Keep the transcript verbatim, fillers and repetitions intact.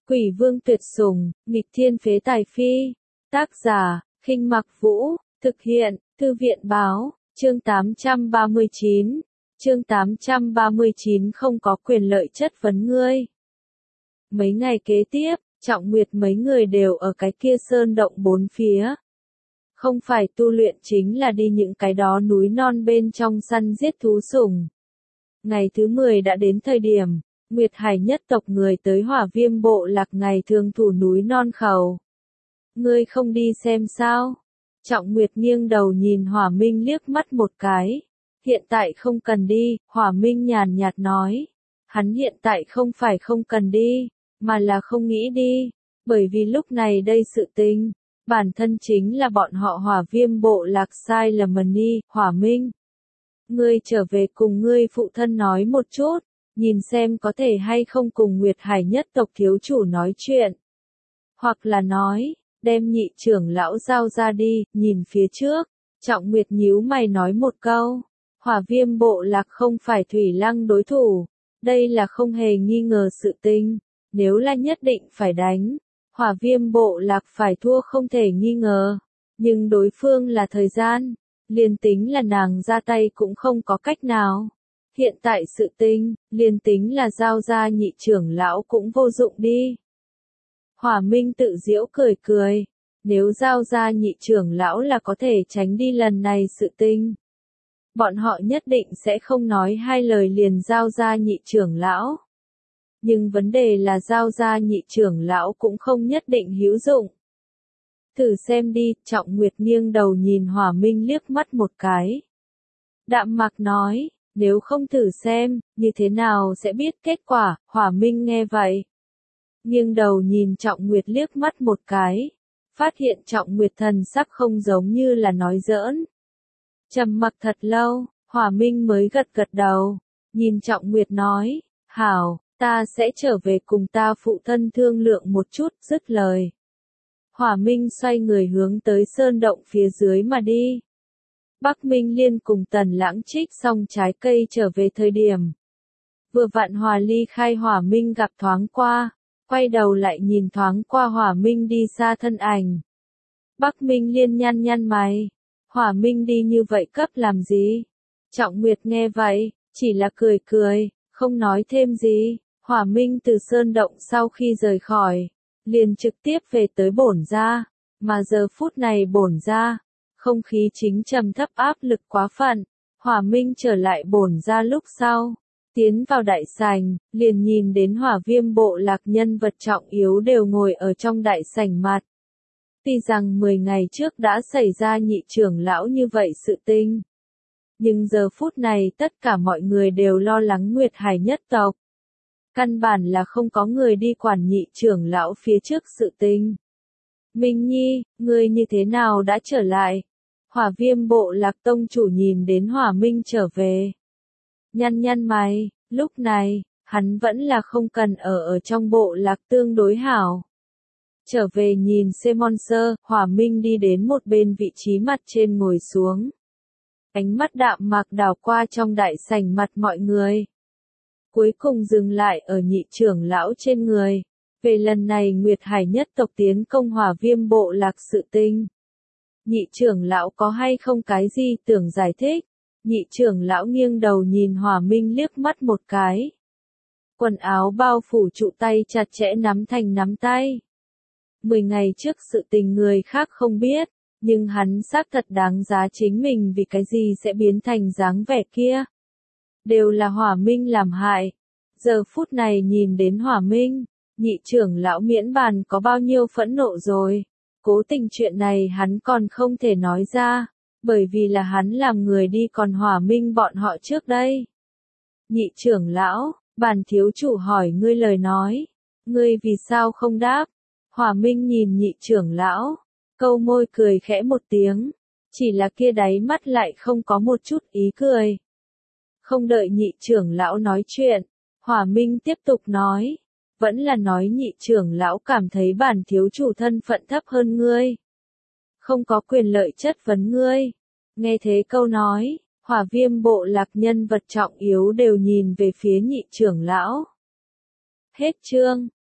Quỷ vương tuyệt sủng, nghịch thiên phế tài phi. Tác giả, Khinh Mặc Vũ, thực hiện, Thư viện báo, chương tám trăm ba mươi chín. Chương tám trăm ba mươi chín không có quyền lợi chất vấn ngươi. Mấy ngày kế tiếp, Trọng Nguyệt mấy người đều ở cái kia sơn động bốn phía. Không phải tu luyện chính là đi những cái đó núi non bên trong săn giết thú sủng. Ngày thứ mười đã đến thời điểm, Nguyệt Hải nhất tộc người tới Hỏa Viêm bộ lạc ngày thường thủ núi non khẩu. Ngươi không đi xem sao? Trọng Nguyệt nghiêng đầu nhìn Hỏa Minh liếc mắt một cái. Hiện tại không cần đi, Hỏa Minh nhàn nhạt nói. Hắn hiện tại không phải không cần đi, mà là không nghĩ đi, bởi vì lúc này đây sự tình, bản thân chính là bọn họ Hỏa Viêm bộ lạc sai lầm đi, Hỏa Minh. Ngươi trở về cùng ngươi phụ thân nói một chút, nhìn xem có thể hay không cùng Nguyệt Hải nhất tộc thiếu chủ nói chuyện. Hoặc là nói, đem nhị trưởng lão giao ra đi, nhìn phía trước, Trọng Nguyệt nhíu mày nói một câu. Hỏa Viêm bộ lạc không phải Thủy Lăng đối thủ, đây là không hề nghi ngờ sự tình, nếu là nhất định phải đánh, Hỏa Viêm bộ lạc phải thua không thể nghi ngờ, nhưng đối phương là thời gian, liền tính là nàng ra tay cũng không có cách nào. Hiện tại sự tình, liền tính là giao ra nhị trưởng lão cũng vô dụng đi. Hỏa Minh tự giễu cười cười, nếu giao ra nhị trưởng lão là có thể tránh đi lần này sự tình. Bọn họ nhất định sẽ không nói hai lời liền giao ra nhị trưởng lão. Nhưng vấn đề là giao ra nhị trưởng lão cũng không nhất định hữu dụng. Thử xem đi, Trọng Nguyệt nghiêng đầu nhìn Hỏa Minh liếc mắt một cái. Đạm Mạc nói, nếu không thử xem, như thế nào sẽ biết kết quả, Hỏa Minh nghe vậy. Nghiêng đầu nhìn Trọng Nguyệt liếc mắt một cái, phát hiện Trọng Nguyệt thần sắc không giống như là nói giỡn. Trầm mặc thật lâu, Hỏa Minh mới gật gật đầu, nhìn Trọng Nguyệt nói, hảo, ta sẽ trở về cùng ta phụ thân thương lượng một chút, dứt lời. Hỏa Minh xoay người hướng tới sơn động phía dưới mà đi. Bắc Minh Liên cùng Tần Lãng trích xong trái cây trở về thời điểm. Vừa vặn Hòa Ly khai Hỏa Minh gặp thoáng qua, quay đầu lại nhìn thoáng qua Hỏa Minh đi xa thân ảnh. Bắc Minh Liên nhăn nhăn mày. Hỏa Minh đi như vậy cấp làm gì? Trọng Nguyệt nghe vậy, chỉ là cười cười, không nói thêm gì. Hỏa Minh từ sơn động sau khi rời khỏi, liền trực tiếp về tới bổn gia, mà giờ phút này bổn gia, không khí chính trầm thấp áp lực quá phận. Hỏa Minh trở lại bổn gia lúc sau, tiến vào đại sảnh, liền nhìn đến Hỏa Viêm bộ lạc nhân vật trọng yếu đều ngồi ở trong đại sảnh mặt. Tuy rằng mười ngày trước đã xảy ra nhị trưởng lão như vậy sự tình, nhưng giờ phút này tất cả mọi người đều lo lắng Nguyệt Hải nhất tộc. Căn bản là không có người đi quản nhị trưởng lão phía trước sự tình. Minh Nhi, ngươi như thế nào đã trở lại? Hỏa Viêm bộ lạc tông chủ nhìn đến Hỏa Minh trở về. Nhăn nhăn mày, lúc này, hắn vẫn là không cần ở ở trong bộ lạc tương đối hảo. Trở về nhìn Semonser, Hỏa Minh đi đến một bên vị trí mặt trên ngồi xuống. Ánh mắt đạm mạc đảo qua trong đại sảnh mặt mọi người. Cuối cùng dừng lại ở nhị trưởng lão trên người. Về lần này Nguyệt Hải nhất tộc tiến công Hỏa Viêm bộ lạc sự tình. Nhị trưởng lão có hay không cái gì tưởng giải thích? Nhị trưởng lão nghiêng đầu nhìn Hỏa Minh liếc mắt một cái. Quần áo bao phủ trụ tay chặt chẽ nắm thành nắm tay. Mười ngày trước sự tình người khác không biết, nhưng hắn xác thật đáng giá chính mình vì cái gì sẽ biến thành dáng vẻ kia. Đều là Hỏa Minh làm hại. Giờ phút này nhìn đến Hỏa Minh, nhị trưởng lão miễn bàn có bao nhiêu phẫn nộ rồi. Cố tình chuyện này hắn còn không thể nói ra, bởi vì là hắn làm người đi còn Hỏa Minh bọn họ trước đây. Nhị trưởng lão, bản thiếu chủ hỏi ngươi lời nói, ngươi vì sao không đáp? Hỏa Minh nhìn nhị trưởng lão, câu môi cười khẽ một tiếng, chỉ là kia đáy mắt lại không có một chút ý cười. Không đợi nhị trưởng lão nói chuyện, Hỏa Minh tiếp tục nói, vẫn là nói nhị trưởng lão cảm thấy bản thiếu chủ thân phận thấp hơn ngươi. Không có quyền lợi chất vấn ngươi. Nghe thế câu nói, Hỏa Viêm bộ lạc nhân vật trọng yếu đều nhìn về phía nhị trưởng lão. Hết chương.